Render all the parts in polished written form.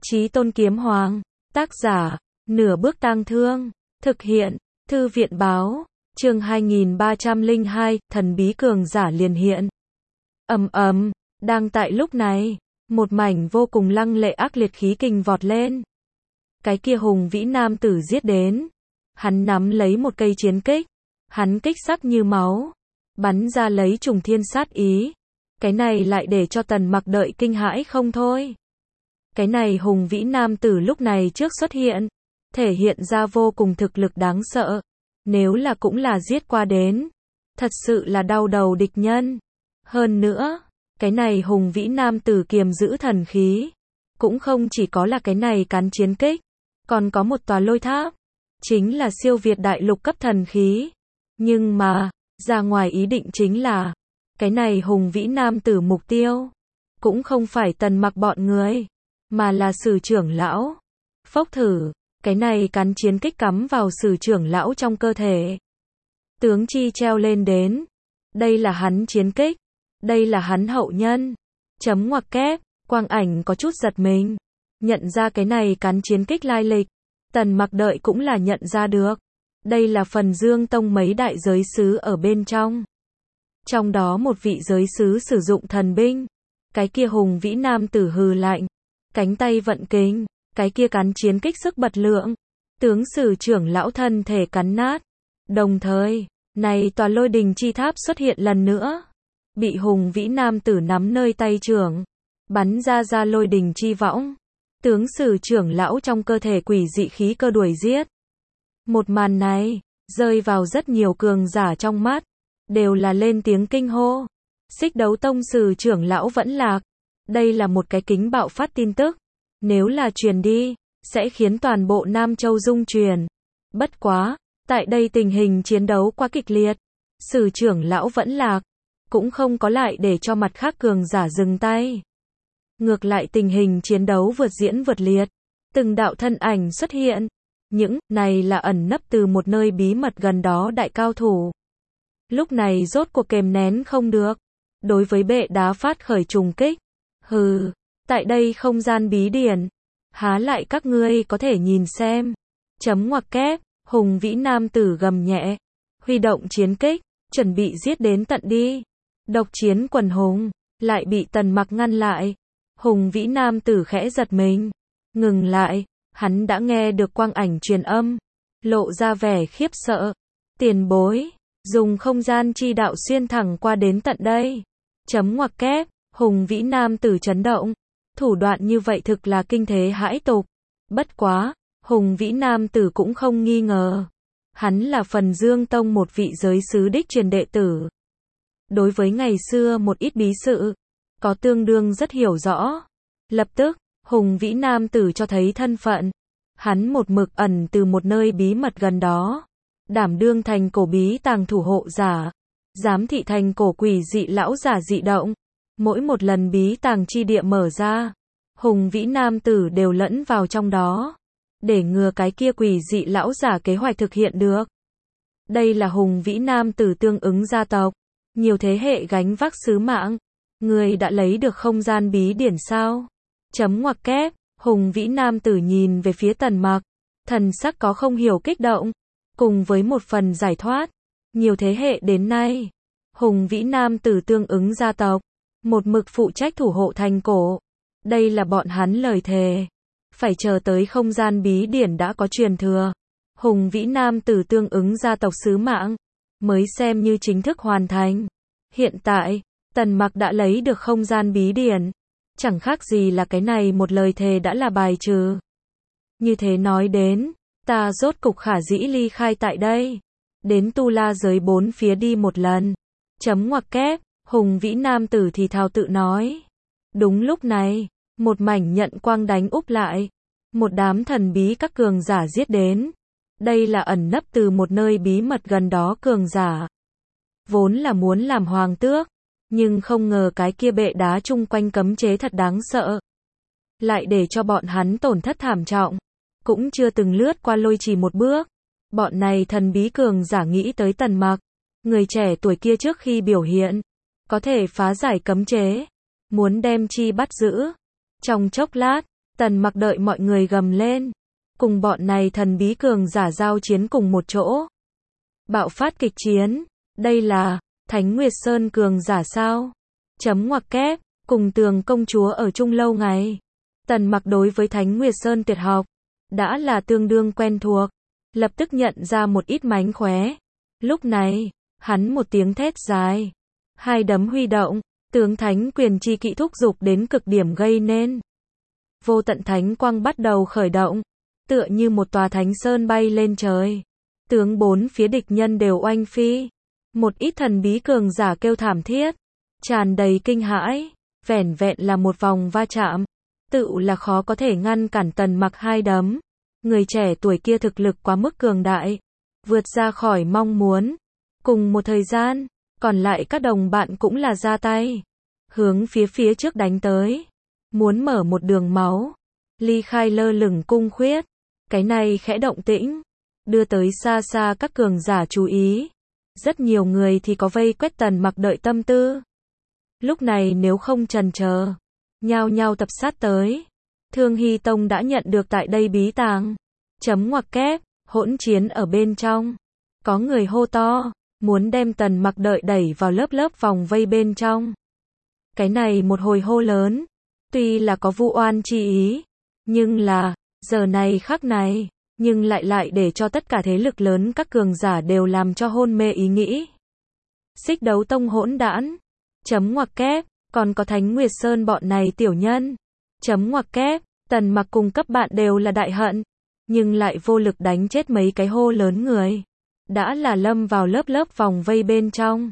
Chí Tôn Kiếm Hoàng. Tác giả, Nửa Bước Tang Thương. Thực hiện, Thư viện báo. Chương 2302, thần bí cường giả liền hiện. Đang tại lúc này, một mảnh vô cùng lăng lệ ác liệt khí kình vọt lên. Cái kia hùng vĩ nam tử giết đến. Hắn nắm lấy một cây chiến kích. Hắn kích sắc như máu. Bắn ra lấy trùng thiên sát ý. Cái này lại để cho Tần Mặc đợi kinh hãi không thôi. Cái này hùng vĩ nam tử lúc này trước xuất hiện. Thể hiện ra vô cùng thực lực đáng sợ. Nếu là cũng là giết qua đến. Thật sự là đau đầu địch nhân. Hơn nữa, cái này hùng vĩ nam tử kiềm giữ thần khí. Cũng không chỉ có là cái này cán chiến kích. Còn có một tòa lôi tháp. Chính là siêu việt đại lục cấp thần khí. Nhưng mà, ra ngoài ý định chính là, cái này hùng vĩ nam tử mục tiêu. Cũng không phải Tần Mặc bọn người. Mà là Sử trưởng lão. Phốc thử, cái này cán chiến kích cắm vào Sử trưởng lão trong cơ thể. Tướng chi treo lên đến. Đây là hắn chiến kích. Đây là hắn hậu nhân. Chấm ngoặc kép, Quang Ảnh có chút giật mình. Nhận ra cái này cán chiến kích lai lịch. Tần Mặc đợi cũng là nhận ra được. Đây là Phần Dương Tông mấy đại giới sứ ở bên trong. Trong đó một vị giới sứ sử dụng thần binh. Cái kia hùng vĩ nam tử hừ lạnh. Cánh tay vận kình. Cái kia cán chiến kích sức bật lượng. Tướng Sử trưởng lão thân thể cắn nát. Đồng thời, này tòa lôi đình chi tháp xuất hiện lần nữa. Bị hùng vĩ nam tử nắm nơi tay trưởng. Bắn ra lôi đình chi võng. Tướng Sử trưởng lão trong cơ thể quỷ dị khí cơ đuổi giết. Một màn này, rơi vào rất nhiều cường giả trong mắt. Đều là lên tiếng kinh hô. Xích Đấu Tông Sử trưởng lão vẫn lạc. Đây là một cái kính bạo phát tin tức. Nếu là truyền đi, sẽ khiến toàn bộ Nam Châu rung truyền. Bất quá, tại đây tình hình chiến đấu quá kịch liệt. Sử trưởng lão vẫn lạc. Cũng không có lại để cho mặt khác cường giả dừng tay. Ngược lại tình hình chiến đấu vượt diễn vượt liệt. Từng đạo thân ảnh xuất hiện. Những này là ẩn nấp từ một nơi bí mật gần đó đại cao thủ. Lúc này rốt cuộc kềm nén không được. Đối với bệ đá phát khởi trùng kích. Hừ, tại đây không gian bí điển. Há lại các ngươi có thể nhìn xem. Chấm ngoặc kép, hùng vĩ nam tử gầm nhẹ. Huy động chiến kích, chuẩn bị giết đến tận đi. Độc chiến quần hùng, lại bị Tần Mặc ngăn lại. Hùng vĩ nam tử khẽ giật mình. Ngừng lại, hắn đã nghe được Quang Ảnh truyền âm. Lộ ra vẻ khiếp sợ. Tiền bối, dùng không gian chi đạo xuyên thẳng qua đến tận đây. Chấm ngoặc kép, hùng vĩ nam tử chấn động. Thủ đoạn như vậy thực là kinh thế hãi tục. Bất quá, hùng vĩ nam tử cũng không nghi ngờ. Hắn là Phần Dương Tông một vị giới sứ đích truyền đệ tử. Đối với ngày xưa một ít bí sự, có tương đương rất hiểu rõ. Lập tức, hùng vĩ nam tử cho thấy thân phận. Hắn một mực ẩn từ một nơi bí mật gần đó. Đảm đương thành cổ bí tàng thủ hộ giả. Giám thị thành cổ quỷ dị lão giả dị động. Mỗi một lần bí tàng chi địa mở ra, hùng vĩ nam tử đều lẫn vào trong đó. Để ngừa cái kia quỷ dị lão giả kế hoạch thực hiện được. Đây là hùng vĩ nam tử tương ứng gia tộc. Nhiều thế hệ gánh vác sứ mạng. Người đã lấy được không gian bí điển sao? Chấm ngoặc kép, hùng vĩ nam tử nhìn về phía Tần Mặc. Thần sắc có không hiểu kích động. Cùng với một phần giải thoát. Nhiều thế hệ đến nay, hùng vĩ nam tử tương ứng gia tộc. Một mực phụ trách thủ hộ thành cổ. Đây là bọn hắn lời thề. Phải chờ tới không gian bí điển đã có truyền thừa. Hùng vĩ nam tử tương ứng gia tộc sứ mạng. Mới xem như chính thức hoàn thành. Hiện tại, Tần Mặc đã lấy được không gian bí điển. Chẳng khác gì là cái này một lời thề đã là bài trừ. Như thế nói đến, ta rốt cục khả dĩ ly khai tại đây. Đến Tu La giới bốn phía đi một lần. Chấm ngoặc kép, hùng vĩ nam tử thì thào tự nói. Đúng lúc này, một mảnh nhận quang đánh úp lại. Một đám thần bí các cường giả giết đến. Đây là ẩn nấp từ một nơi bí mật gần đó cường giả. Vốn là muốn làm hoàng tước. Nhưng không ngờ cái kia bệ đá chung quanh cấm chế thật đáng sợ. Lại để cho bọn hắn tổn thất thảm trọng. Cũng chưa từng lướt qua lôi trì một bước. Bọn này thần bí cường giả nghĩ tới Tần Mặc. Người trẻ tuổi kia trước khi biểu hiện. Có thể phá giải cấm chế. Muốn đem chi bắt giữ. Trong chốc lát, Tần Mặc đợi mọi người gầm lên. Cùng bọn này thần bí cường giả giao chiến cùng một chỗ. Bạo phát kịch chiến. Đây là Thánh Nguyệt Sơn cường giả sao? Chấm ngoặc kép. Cùng Tường công chúa ở chung lâu ngày. Tần Mặc đối với Thánh Nguyệt Sơn tuyệt học đã là tương đương quen thuộc. Lập tức nhận ra một ít mánh khóe. Lúc này, hắn một tiếng thét dài. Hai đấm huy động. Tướng Thánh Quyền chi kỹ thúc dục đến cực điểm gây nên. Vô tận thánh quang bắt đầu khởi động. Tựa như một tòa thánh sơn bay lên trời. Tướng bốn phía địch nhân đều oanh phi. Một ít thần bí cường giả kêu thảm thiết. Tràn đầy kinh hãi. Vẻn vẹn là một vòng va chạm. Tự là khó có thể ngăn cản Tần Mặc hai đấm. Người trẻ tuổi kia thực lực quá mức cường đại. Vượt ra khỏi mong muốn. Cùng một thời gian, còn lại các đồng bạn cũng là ra tay. Hướng phía trước đánh tới. Muốn mở một đường máu. Ly khai lơ lửng cung khuyết. Cái này khẽ động tĩnh. Đưa tới xa xa các cường giả chú ý. Rất nhiều người thì có vây quét Tần Mặc đợi tâm tư. Lúc này nếu không chần chờ, nhao nhao tập sát tới. Thương Hy Tông đã nhận được tại đây bí tàng. Chấm ngoặc kép, hỗn chiến ở bên trong. Có người hô to, muốn đem Tần Mặc đợi đẩy vào lớp vòng vây bên trong. Cái này một hồi hô lớn, tuy là có vu oan chi ý, nhưng là, giờ này khắc này, nhưng lại để cho tất cả thế lực lớn các cường giả đều làm cho hôn mê ý nghĩ. Xích Đấu Tông hỗn đản. Chấm ngoặc kép, còn có Thánh Nguyệt Sơn bọn này tiểu nhân. Chấm ngoặc kép, Tần Mặc cùng cấp bạn đều là đại hận, nhưng lại vô lực đánh chết mấy cái hô lớn người. Đã là lâm vào lớp vòng vây bên trong.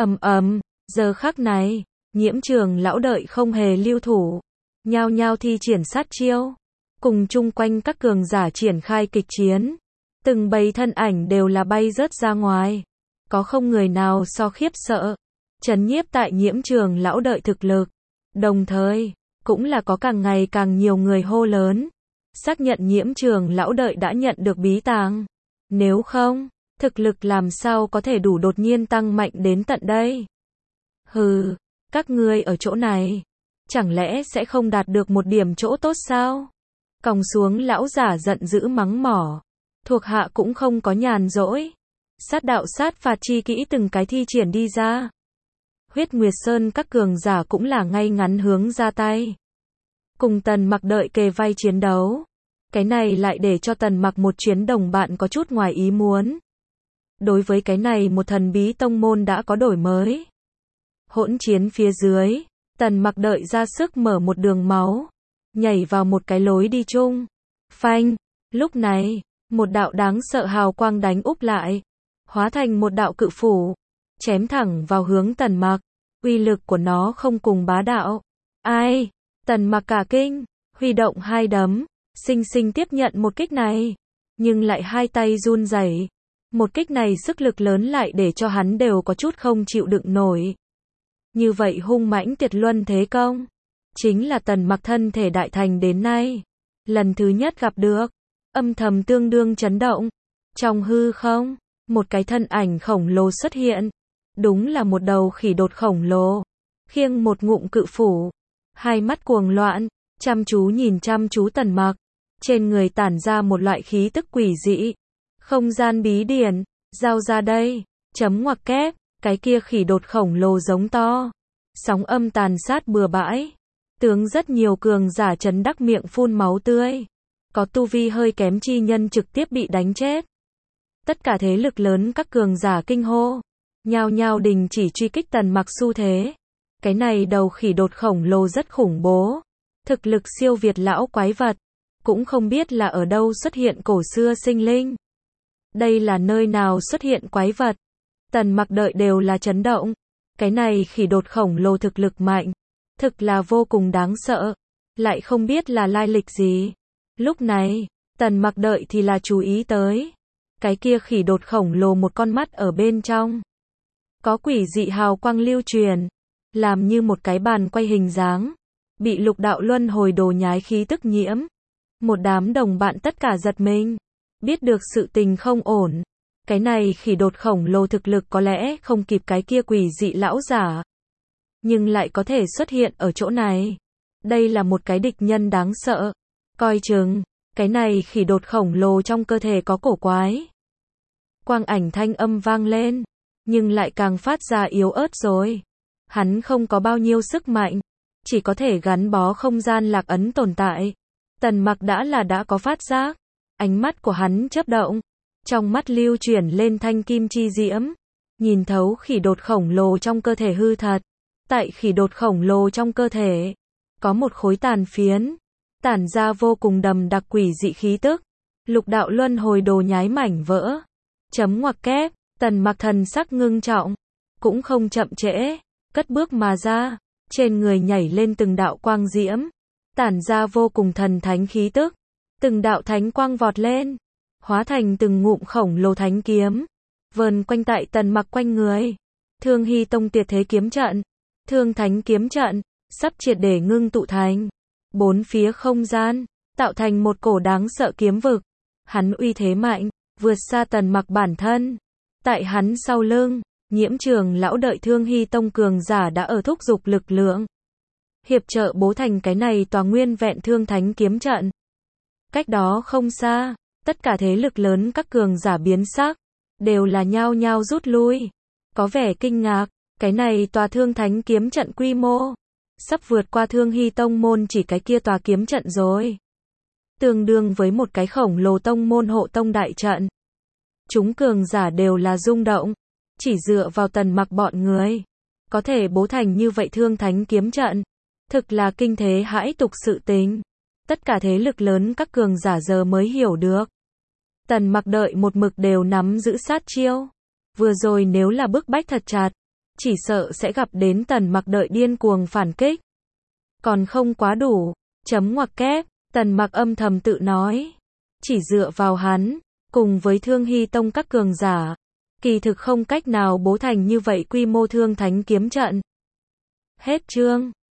Giờ khắc này, Nhiễm Trường lão đợi không hề lưu thủ. Nhao nhao thi triển sát chiêu. Cùng chung quanh các cường giả triển khai kịch chiến. Từng bầy thân ảnh đều là bay rớt ra ngoài. Có không người nào so khiếp sợ. Trấn nhiếp tại Nhiễm Trường lão đợi thực lực. Đồng thời, cũng là có càng ngày càng nhiều người hô lớn. Xác nhận Nhiễm Trường lão đợi đã nhận được bí tàng. Nếu không, thực lực làm sao có thể đủ đột nhiên tăng mạnh đến tận đây. Hừ, các ngươi ở chỗ này, chẳng lẽ sẽ không đạt được một điểm chỗ tốt sao? Còng xuống lão giả giận dữ mắng mỏ. Thuộc hạ cũng không có nhàn rỗi. Sát đạo sát phạt chi kỹ từng cái thi triển đi ra. Huyết Nguyệt Sơn các cường giả cũng là ngay ngắn hướng ra tay. Cùng Tần Mặc đợi kề vai chiến đấu. Cái này lại để cho Tần Mặc một chuyến đồng bạn có chút ngoài ý muốn. Đối với cái này một thần bí tông môn đã có đổi mới. Hỗn chiến phía dưới, Tần Mặc đợi ra sức mở một đường máu. Nhảy vào một cái lối đi chung. Phanh, lúc này, một đạo đáng sợ hào quang đánh úp lại. Hóa thành một đạo cự phủ. Chém thẳng vào hướng Tần Mặc. Uy lực của nó không cùng bá đạo. Ai? Tần Mặc cả kinh, huy động hai đấm, xinh xinh tiếp nhận một kích này. Nhưng lại hai tay run rẩy. Một kích này sức lực lớn lại để cho hắn đều có chút không chịu đựng nổi. Như vậy hung mãnh tuyệt luân thế công. Chính là Tần Mặc thân thể đại thành đến nay. Lần thứ nhất gặp được. Âm thầm tương đương chấn động. Trong hư không, một cái thân ảnh khổng lồ xuất hiện. Đúng là một đầu khỉ đột khổng lồ. Khiêng một ngụm cự phủ. Hai mắt cuồng loạn, chăm chú nhìn chăm chú Tần Mặc. Trên người tản ra một loại khí tức quỷ dị. Không gian bí điển, giao ra đây. Chấm ngoặc kép, cái kia khỉ đột khổng lồ giống to. Sóng âm tàn sát bừa bãi. Tướng rất nhiều cường giả chấn đắc miệng phun máu tươi. Có tu vi hơi kém chi nhân trực tiếp bị đánh chết. Tất cả thế lực lớn các cường giả kinh hô. Nhao nhao đình chỉ truy kích Tần Mặc xu thế. Cái này đầu khỉ đột khổng lồ rất khủng bố. Thực lực siêu việt lão quái vật. Cũng không biết là ở đâu xuất hiện cổ xưa sinh linh. Đây là nơi nào xuất hiện quái vật. Tần Mặc đợi đều là chấn động. Cái này khỉ đột khổng lồ thực lực mạnh. Thực là vô cùng đáng sợ. Lại không biết là lai lịch gì. Lúc này, Tần Mặc đợi thì là chú ý tới. Cái kia khỉ đột khổng lồ một con mắt ở bên trong. Có quỷ dị hào quang lưu truyền. Làm như một cái bàn quay hình dáng. Bị lục đạo luân hồi đồ nhái khí tức nhiễm. Một đám đồng bạn tất cả giật mình. Biết được sự tình không ổn. Cái này khỉ đột khổng lồ thực lực có lẽ không kịp cái kia quỷ dị lão giả. Nhưng lại có thể xuất hiện ở chỗ này. Đây là một cái địch nhân đáng sợ. Coi chừng, cái này khỉ đột khổng lồ trong cơ thể có cổ quái. Quang ảnh thanh âm vang lên, nhưng lại càng phát ra yếu ớt rồi. Hắn không có bao nhiêu sức mạnh, chỉ có thể gắn bó không gian lạc ấn tồn tại. Tần Mặc đã có phát giác, ánh mắt của hắn chớp động, trong mắt lưu chuyển lên thanh kim chi diễm, nhìn thấu khỉ đột khổng lồ trong cơ thể hư thật. Tại khỉ đột khổng lồ trong cơ thể, có một khối tàn phiến, tản ra vô cùng đầm đặc quỷ dị khí tức. Lục đạo luân hồi đồ nháy mảnh vỡ. Chấm ngoặc kép, Tần Mặc thần sắc ngưng trọng, cũng không chậm trễ, cất bước mà ra, trên người nhảy lên từng đạo quang diễm, tản ra vô cùng thần thánh khí tức. Từng đạo thánh quang vọt lên, hóa thành từng ngụm khổng lồ thánh kiếm, vờn quanh tại Tần Mặc quanh người. Thương Hy Tông tuyệt thế kiếm trận, Thương Thánh kiếm trận, sắp triệt để ngưng tụ thành. Bốn phía không gian, tạo thành một cổ đáng sợ kiếm vực. Hắn uy thế mạnh, vượt xa Tần Mặc bản thân. Tại hắn sau lưng, Nhiễm Trường lão đợi Thương Hy Tông cường giả đã ở thúc giục lực lượng, hiệp trợ bố thành cái này tòa nguyên vẹn Thương Thánh kiếm trận. Cách đó không xa, tất cả thế lực lớn các cường giả biến sắc, đều là nhao nhao rút lui, có vẻ kinh ngạc, cái này tòa Thương Thánh kiếm trận quy mô sắp vượt qua Thương Hy Tông môn chỉ cái kia tòa kiếm trận rồi. Tương đương với một cái khổng lồ tông môn hộ tông đại trận. Chúng cường giả đều là rung động, chỉ dựa vào Tần Mặc bọn người, có thể bố thành như vậy Thương Thánh kiếm trận, thực là kinh thế hãi tục sự tình. Tất cả thế lực lớn các cường giả giờ mới hiểu được. Tần Mặc đợi một mực đều nắm giữ sát chiêu. Vừa rồi nếu là bức bách thật chặt, chỉ sợ sẽ gặp đến Tần Mặc đợi điên cuồng phản kích. Còn không quá đủ, chấm ngoặc kép, Tần Mặc âm thầm tự nói. Chỉ dựa vào hắn, cùng với Thương Hy Tông các cường giả, kỳ thực không cách nào bố thành như vậy quy mô Thương Thánh kiếm trận. Hết chương.